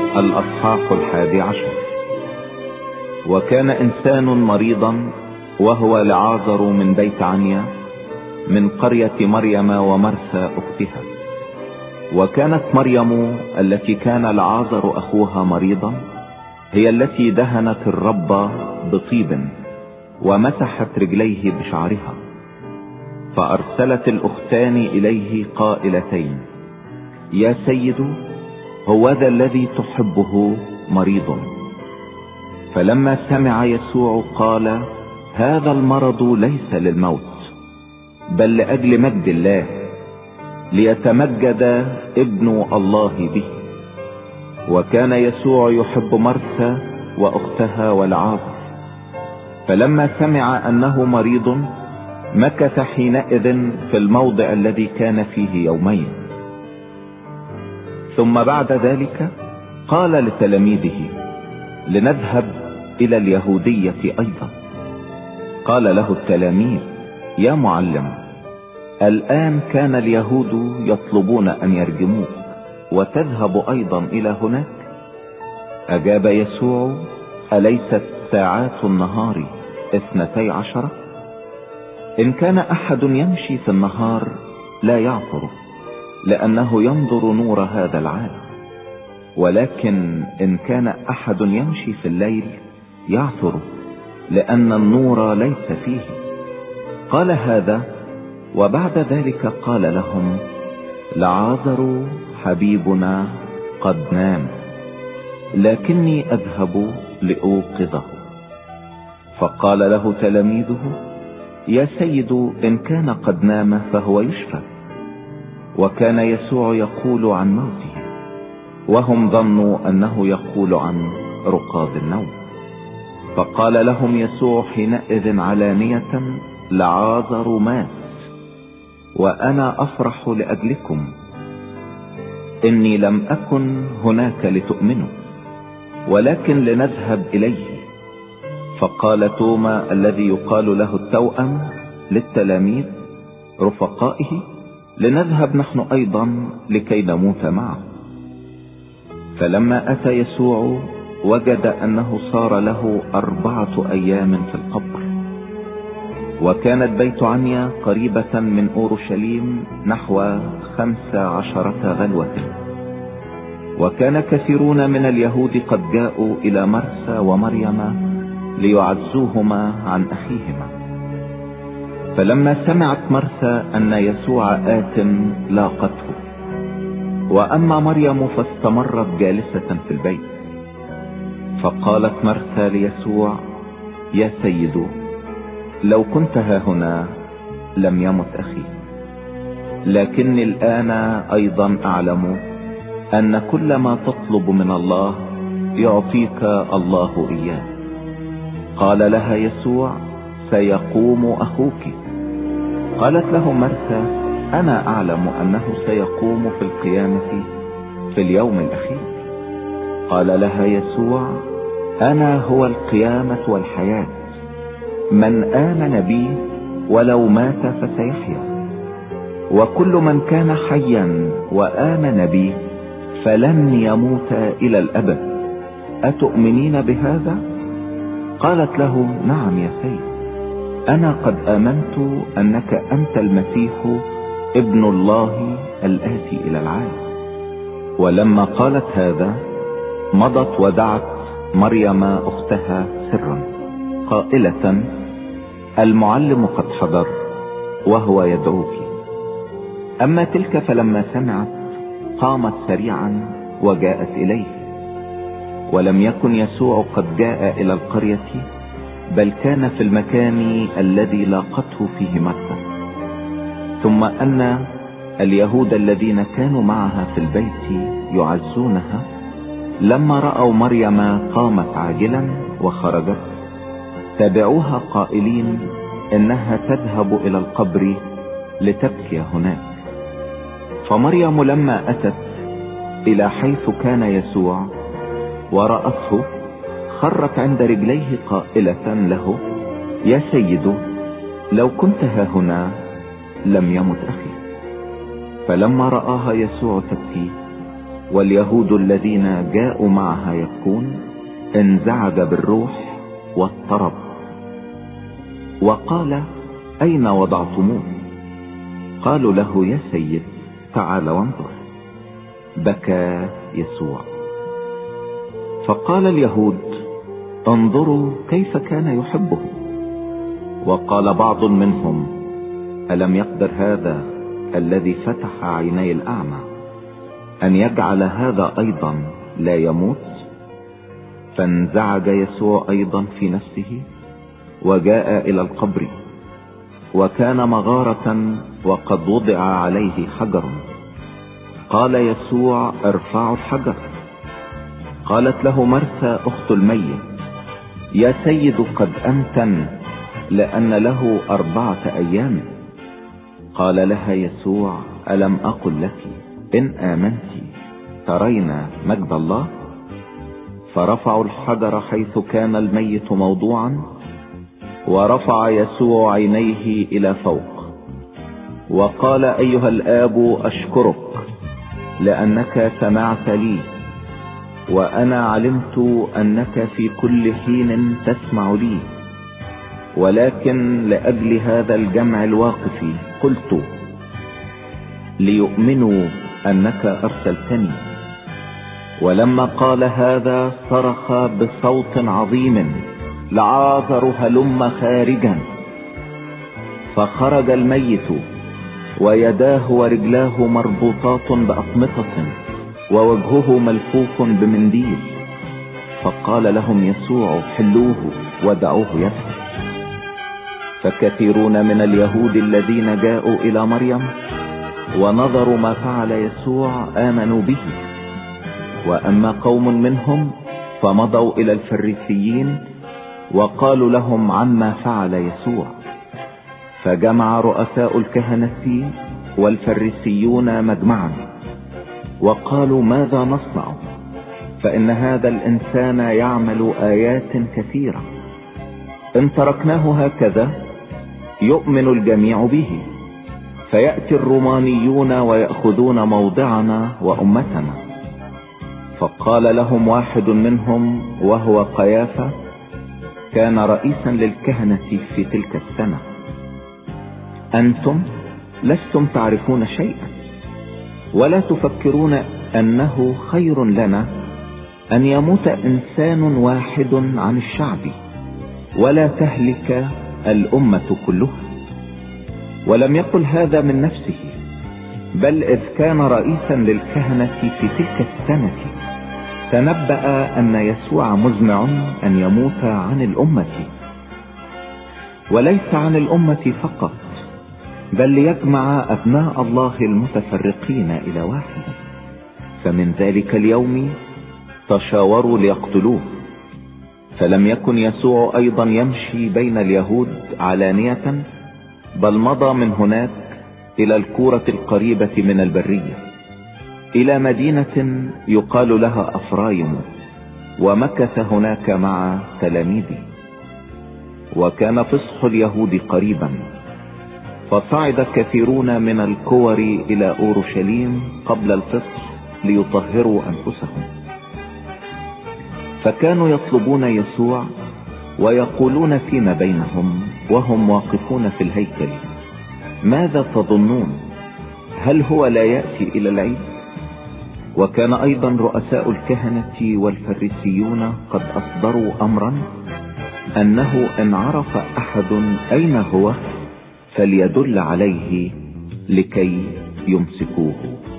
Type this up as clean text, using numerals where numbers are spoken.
الأصحاح 11. وكان إنسان مريضا وهو لعازر من بيت عنيا من قرية مريم ومرثى أختها. وكانت مريم التي كان لعازر أخوها مريضا هي التي دهنت الرب بطيب ومسحت رجليه بشعرها. فأرسلت الأختان إليه قائلتين: يا سيد، هو ذا الذي تحبه مريض. فلما سمع يسوع قال: هذا المرض ليس للموت بل لأجل مجد الله، ليتمجد ابن الله به. وكان يسوع يحب مرثى وأختها والعازر. فلما سمع أنه مريض مكث حينئذ في الموضع الذي كان فيه يومين. ثم بعد ذلك قال لتلاميذه: لنذهب إلى اليهودية أيضا. قال له التلاميذ: يا معلم، الآن كان اليهود يطلبون أن يرجموك وتذهب أيضا إلى هناك؟ أجاب يسوع: أليست ساعات النهار 12؟ إن كان أحد يمشي في النهار لا يعثر، لأنه ينظر نور هذا العالم. ولكن إن كان أحد يمشي في الليل يعثر، لأن النور ليس فيه. قال هذا وبعد ذلك قال لهم: لعازر حبيبنا قد نام، لكني أذهب لأوقظه. فقال له تلاميذه: يا سيد، إن كان قد نام فهو يشفى. وكان يسوع يقول عن موته، وهم ظنوا أنه يقول عن رقاد النوم. فقال لهم يسوع حينئذ علانية: لعازر مات، وأنا أفرح لأجلكم، إني لم أكن هناك لتؤمنوا، ولكن لنذهب إليه. فقال توما الذي يقال له التوأم للتلاميذ رفقائه: لنذهب نحن أيضا لكي نموت معه. فلما أتى يسوع وجد أنه صار له 4 أيام في القبر. وكانت بيت عنيا قريبة من أورشليم نحو 15 غلوة. وكان كثيرون من اليهود قد جاءوا إلى مرثى ومريم ليعزوهما عن أخيهما. فلما سمعت مرثى أن يسوع آت لاقته، وأما مريم فاستمرت جالسة في البيت. فقالت مرثى ليسوع: يا سيد، لو كنت هاهنا لم يمت أخي. لكني الآن أيضا أعلم أن كل ما تطلب من الله يعطيك الله إياه. قال لها يسوع: سيقوم أخوك. قالت له مرثى: أنا أعلم أنه سيقوم في القيامة في اليوم الأخير. قال لها يسوع: أنا هو القيامة والحياة، من آمن بي ولو مات فسيحيا، وكل من كان حيا وآمن بي فلن يموت إلى الأبد. أتؤمنين بهذا؟ قالت له: نعم يا سيد، أنا قد آمنت أنك أنت المسيح ابن الله الآتي إلى العالم. ولما قالت هذا مضت ودعت مريم أختها سرا قائلة: المعلم قد حضر وهو يدعوك. أما تلك فلما سمعت قامت سريعا وجاءت إليه. ولم يكن يسوع قد جاء إلى القرية، بل كان في المكان الذي لاقته فيه مرثى. ثم أن اليهود الذين كانوا معها في البيت يعزونها لما رأوا مريم قامت عاجلا وخرجت تابعوها قائلين: إنها تذهب إلى القبر لتبكي هناك. فمريم لما أتت إلى حيث كان يسوع ورأته خرت عند رجليه قائلة له: يا سيد، لو كنت هاهنا لم يمت أخي. فلما رآها يسوع تبكي واليهود الذين جاءوا معها يبكون انزعج بالروح واضطرب، وقال: أين وضعتموه؟ قالوا له: يا سيد تعال وانظر. بكى يسوع. فقال اليهود: انظروا كيف كان يحبه. وقال بعض منهم: ألم يقدر هذا الذي فتح عيني الأعمى أن يجعل هذا أيضا لا يموت؟ فانزعج يسوع أيضا في نفسه وجاء إلى القبر، وكان مغارة وقد وضع عليه حجر. قال يسوع: ارفعوا الحجر. قالت له مرثا أخت الميت: يا سيد قد أمتن، لأن له 4 أيام. قال لها يسوع: ألم أقل لك إن آمنت ترين مجد الله؟ فرفعوا الحجر حيث كان الميت موضوعا، ورفع يسوع عينيه إلى فوق وقال: أيها الآب أشكرك لأنك سمعت لي، وأنا علمت أنك في كل حين تسمع لي، ولكن لأجل هذا الجمع الواقف قلت ليؤمنوا أنك أرسلتني. ولما قال هذا صرخ بصوت عظيم: لعازر هلم خارجا. فخرج الميت ويداه ورجلاه مربوطات بأقمطة ووجهه ملفوف بمنديل. فقال لهم يسوع: حلوه ودعوه يذهب. فكثيرون من اليهود الذين جاءوا إلى مريم ونظروا ما فعل يسوع آمنوا به. وأما قوم منهم فمضوا إلى الفريسيين وقالوا لهم عما فعل يسوع. فجمع رؤساء الكهنة والفريسيون مجمعا وقالوا: ماذا نصنع؟ فإن هذا الإنسان يعمل آيات كثيرة. إن تركناه هكذا يؤمن الجميع به، فيأتي الرومانيون ويأخذون موضعنا وأمتنا. فقال لهم واحد منهم وهو قيافة، كان رئيسا للكهنة في تلك السنة: أنتم لستم تعرفون شيئا، ولا تفكرون أنه خير لنا أن يموت إنسان واحد عن الشعب ولا تهلك الأمة كلها. ولم يقل هذا من نفسه، بل إذ كان رئيسا للكهنة في تلك السنة تنبأ أن يسوع مزمع أن يموت عن الأمة، وليس عن الأمة فقط، بل ليجمع أبناء الله المتفرقين إلى واحد. فمن ذلك اليوم تشاوروا ليقتلوه. فلم يكن يسوع أيضا يمشي بين اليهود علانية، بل مضى من هناك إلى الكورة القريبة من البرية إلى مدينة يقال لها أفرايم، ومكث هناك مع تلاميذه. وكان فصح اليهود قريبا، فصعد كثيرون من الكور إلى أورشليم قبل الفصح ليطهروا أنفسهم. فكانوا يطلبون يسوع ويقولون فيما بينهم وهم واقفون في الهيكل: ماذا تظنون؟ هل هو لا يأتي إلى العيد؟ وكان أيضا رؤساء الكهنة والفريسيون قد أصدروا أمرا أنه إن عرف أحد أين هو فليدل عليه لكي يمسكوه.